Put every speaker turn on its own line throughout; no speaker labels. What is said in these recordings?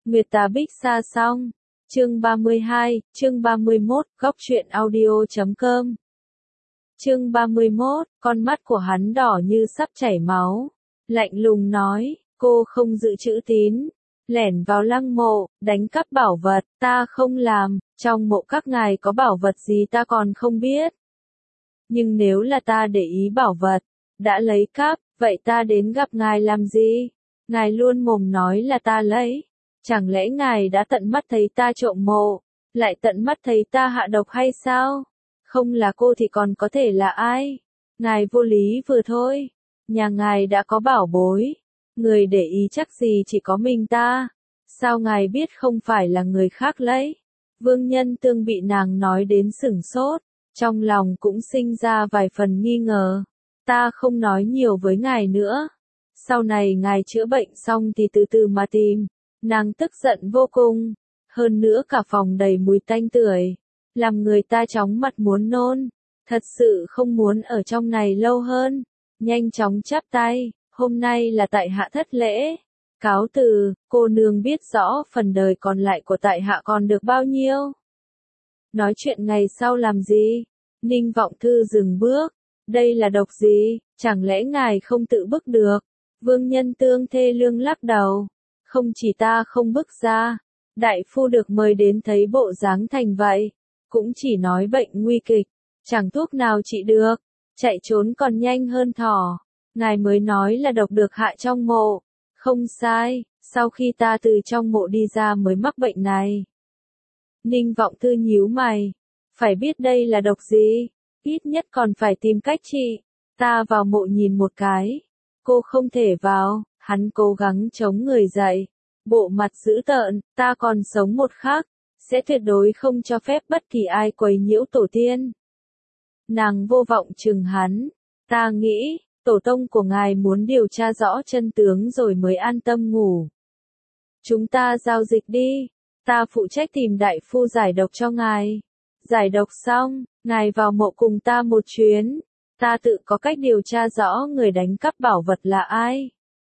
Nguyệt Tà Bích Sa xong. Chương 32, chương 31, góc truyện audio.com. Chương 31, con mắt của hắn đỏ như sắp chảy máu. Lạnh lùng nói, cô không giữ chữ tín. Lẻn vào lăng mộ, đánh cắp bảo vật, ta không làm, trong mộ các ngài có bảo vật gì ta còn không biết. Nhưng nếu là ta để ý bảo vật, đã lấy cắp, vậy ta đến gặp ngài làm gì? Ngài luôn mồm nói là ta lấy. Chẳng lẽ ngài đã tận mắt thấy ta trộm mộ, lại tận mắt thấy ta hạ độc hay sao? Không là cô thì còn có thể là ai? Ngài vô lý vừa thôi. Nhà ngài đã có bảo bối. Người để ý chắc gì chỉ có mình ta. Sao ngài biết không phải là người khác lấy? Vương Nhân Tương bị nàng nói đến sửng sốt. Trong lòng cũng sinh ra vài phần nghi ngờ. Ta không nói nhiều với ngài nữa. Sau này ngài chữa bệnh xong thì từ từ mà tìm. Nàng tức giận vô cùng. Hơn nữa cả phòng đầy mùi tanh tưởi. Làm người ta chóng mặt muốn nôn. Thật sự không muốn ở trong này lâu hơn. Nhanh chóng chắp tay. Hôm nay là tại hạ thất lễ. Cáo từ, cô nương biết rõ phần đời còn lại của tại hạ còn được bao nhiêu. Nói chuyện ngày sau làm gì? Ninh Vọng Thư dừng bước. Đây là độc gì? Chẳng lẽ ngài không tự bức được? Vương Nhân Tương thê lương lắc đầu. Không chỉ ta không bức ra. Đại phu được mời đến thấy bộ dáng thành vậy. Cũng chỉ nói bệnh nguy kịch. Chẳng thuốc nào trị được. Chạy trốn còn nhanh hơn thỏ. Ngài mới nói là độc được hạ trong mộ. Không sai, sau khi ta từ trong mộ đi ra mới mắc bệnh này. Ninh Vọng Thư nhíu mày. Phải biết đây là độc gì? Ít nhất còn phải tìm cách trị. Ta vào mộ nhìn một cái. Cô không thể vào. Hắn cố gắng chống người dậy. Bộ mặt dữ tợn, ta còn sống một khắc. Sẽ tuyệt đối không cho phép bất kỳ ai quấy nhiễu tổ tiên. Nàng vô vọng chừng hắn. Ta nghĩ, tổ tông của ngài muốn điều tra rõ chân tướng rồi mới an tâm ngủ. Chúng ta giao dịch đi. Ta phụ trách tìm đại phu giải độc cho ngài. Giải độc xong, ngài vào mộ cùng ta một chuyến. Ta tự có cách điều tra rõ người đánh cắp bảo vật là ai.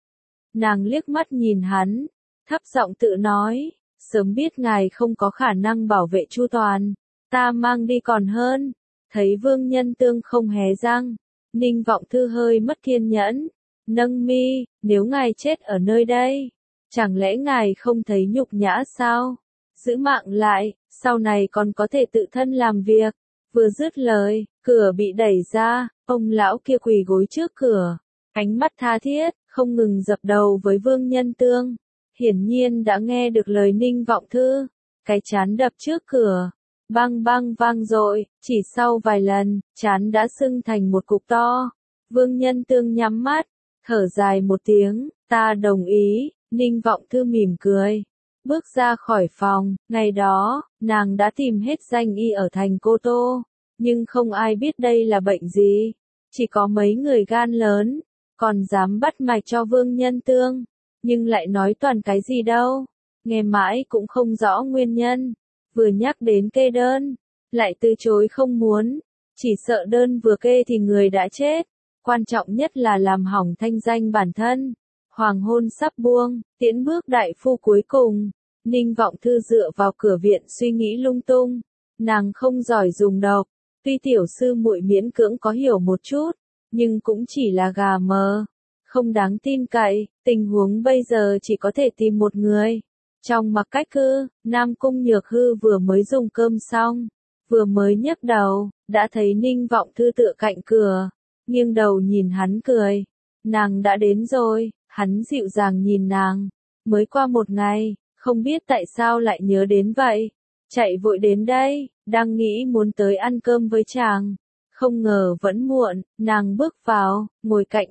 Nàng liếc mắt nhìn hắn, thấp giọng tự nói, sớm biết ngài không có khả năng bảo vệ chu toàn, ta mang đi còn hơn. Thấy Vương Nhân Tương không hé răng, Ninh Vọng Thư hơi mất kiên nhẫn, nâng mi, nếu ngài chết ở nơi đây, chẳng lẽ ngài không thấy nhục nhã sao? Giữ mạng lại, sau này còn có thể tự thân làm việc. Vừa dứt lời, cửa bị đẩy ra, ông lão kia quỳ gối trước cửa, ánh mắt tha thiết, không ngừng dập đầu với Vương Nhân Tương. Hiển nhiên đã nghe được lời Ninh Vọng Thư, cái chán đập trước cửa, bang bang vang dội, chỉ sau vài lần, chán đã sưng thành một cục to. Vương Nhân Tương nhắm mắt, thở dài một tiếng, ta đồng ý. Ninh Vọng Thư mỉm cười, bước ra khỏi phòng. Ngày đó, nàng đã tìm hết danh y ở thành Cô Tô, nhưng không ai biết đây là bệnh gì. Chỉ có mấy người gan lớn, còn dám bắt mạch cho Vương Nhân Tương, nhưng lại nói toàn cái gì đâu, nghe mãi cũng không rõ nguyên nhân. Vừa nhắc đến kê đơn, lại từ chối không muốn, chỉ sợ đơn vừa kê thì người đã chết, quan trọng nhất là làm hỏng thanh danh bản thân. Hoàng hôn sắp buông, tiễn bước đại phu cuối cùng, Ninh Vọng Thư dựa vào cửa viện suy nghĩ lung tung. Nàng không giỏi dùng độc, tuy tiểu sư muội miễn cưỡng có hiểu một chút, nhưng cũng chỉ là gà mờ, không đáng tin cậy. Tình huống bây giờ chỉ có thể tìm một người. Trong Mặc Cách Cư, Nam Cung Nhược Hư vừa mới dùng cơm xong, vừa mới nhấc đầu, đã thấy Ninh Vọng Thư tựa cạnh cửa, nghiêng đầu nhìn hắn cười. Nàng đã đến rồi. Hắn dịu dàng nhìn nàng, mới qua một ngày, không biết tại sao lại nhớ đến vậy. Chạy vội đến đây, đang nghĩ muốn tới ăn cơm với chàng. Không ngờ vẫn muộn, nàng bước vào, ngồi cạnh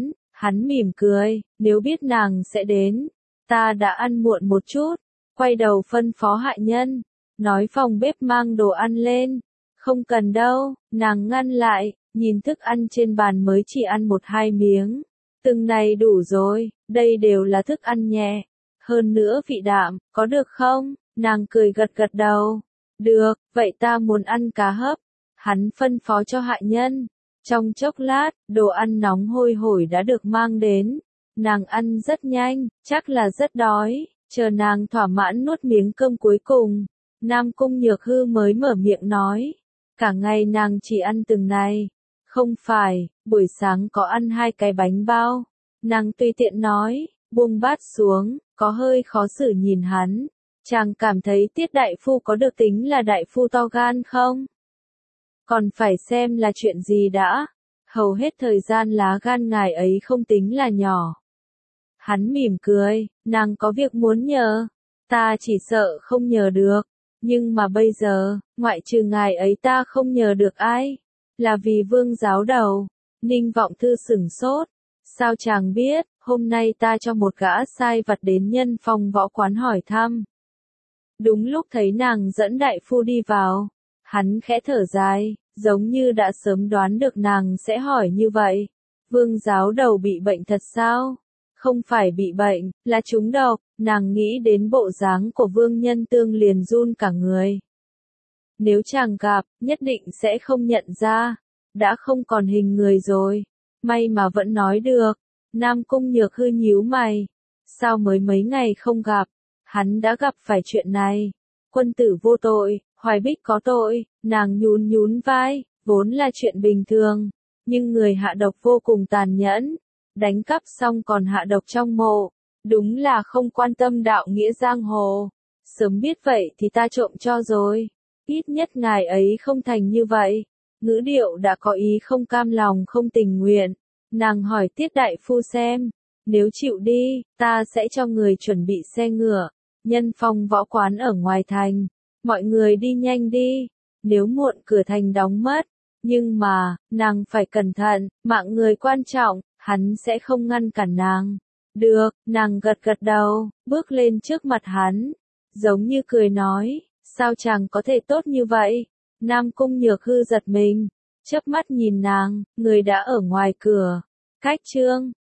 hắn mỉm cười, nếu biết nàng sẽ đến, ta đã ăn muộn một chút. Quay đầu phân phó hạ nhân, nói phòng bếp mang đồ ăn lên. Không cần đâu, nàng ngăn lại, nhìn thức ăn trên bàn mới chỉ ăn 1-2 miếng. Từng này đủ rồi, đây đều là thức ăn nhẹ. Hơn nữa vị đạm, có được không? Nàng cười gật gật đầu. Được, vậy ta muốn ăn cá hấp. Hắn phân phó cho hạ nhân. Trong chốc lát, đồ ăn nóng hôi hổi đã được mang đến. Nàng ăn rất nhanh, chắc là rất đói. Chờ nàng thỏa mãn nuốt miếng cơm cuối cùng, Nam Cung Nhược Hư mới mở miệng nói. Cả ngày nàng chỉ ăn từng này. Không phải, buổi sáng có ăn 2 cái bánh bao. Nàng tùy tiện nói, buông bát xuống, có hơi khó xử nhìn hắn. Chàng cảm thấy Tiết đại phu có được tính là đại phu to gan không? Còn phải xem là chuyện gì đã. Hầu hết thời gian lá gan ngài ấy không tính là nhỏ. Hắn mỉm cười, nàng có việc muốn nhờ. Ta chỉ sợ không nhờ được. Nhưng mà bây giờ, ngoại trừ ngài ấy ta không nhờ được ai. Là vì Vương giáo đầu. Ninh Vọng Thư sửng sốt. Sao chàng biết, hôm nay ta cho một gã sai vặt đến Nhân Phong võ quán hỏi thăm. Đúng lúc thấy nàng dẫn đại phu đi vào. Hắn khẽ thở dài, giống như đã sớm đoán được nàng sẽ hỏi như vậy. Vương giáo đầu bị bệnh thật sao? Không phải bị bệnh, là trúng độc. Nàng nghĩ đến bộ dáng của Vương Nhân Tương liền run cả người. Nếu chàng gặp, nhất định sẽ không nhận ra. Đã không còn hình người rồi. May mà vẫn nói được. Nam Cung Nhược Hư nhíu mày. Sao mới mấy ngày không gặp? Hắn đã gặp phải chuyện này. Quân tử vô tội, Hoài Bích có tội. Nàng nhún nhún vai, vốn là chuyện bình thường. Nhưng người hạ độc vô cùng tàn nhẫn. Đánh cắp xong còn hạ độc trong mộ. Đúng là không quan tâm đạo nghĩa giang hồ. Sớm biết vậy thì ta trộm cho rồi. Ít nhất ngài ấy không thành như vậy. Ngữ điệu đã có ý không cam lòng không tình nguyện. Nàng hỏi Tiết đại phu xem. Nếu chịu đi, ta sẽ cho người chuẩn bị xe ngựa. Nhân Phong võ quán ở ngoài thành. Mọi người đi nhanh đi. Nếu muộn cửa thành đóng mất. Nhưng mà, nàng phải cẩn thận, mạng người quan trọng, hắn sẽ không ngăn cản nàng. Được, nàng gật gật đầu, bước lên trước mặt hắn. Giống như cười nói, sao chàng có thể tốt như vậy? Nam Cung Nhược Hư giật mình, chớp mắt nhìn nàng, người đã ở ngoài cửa. Cách chương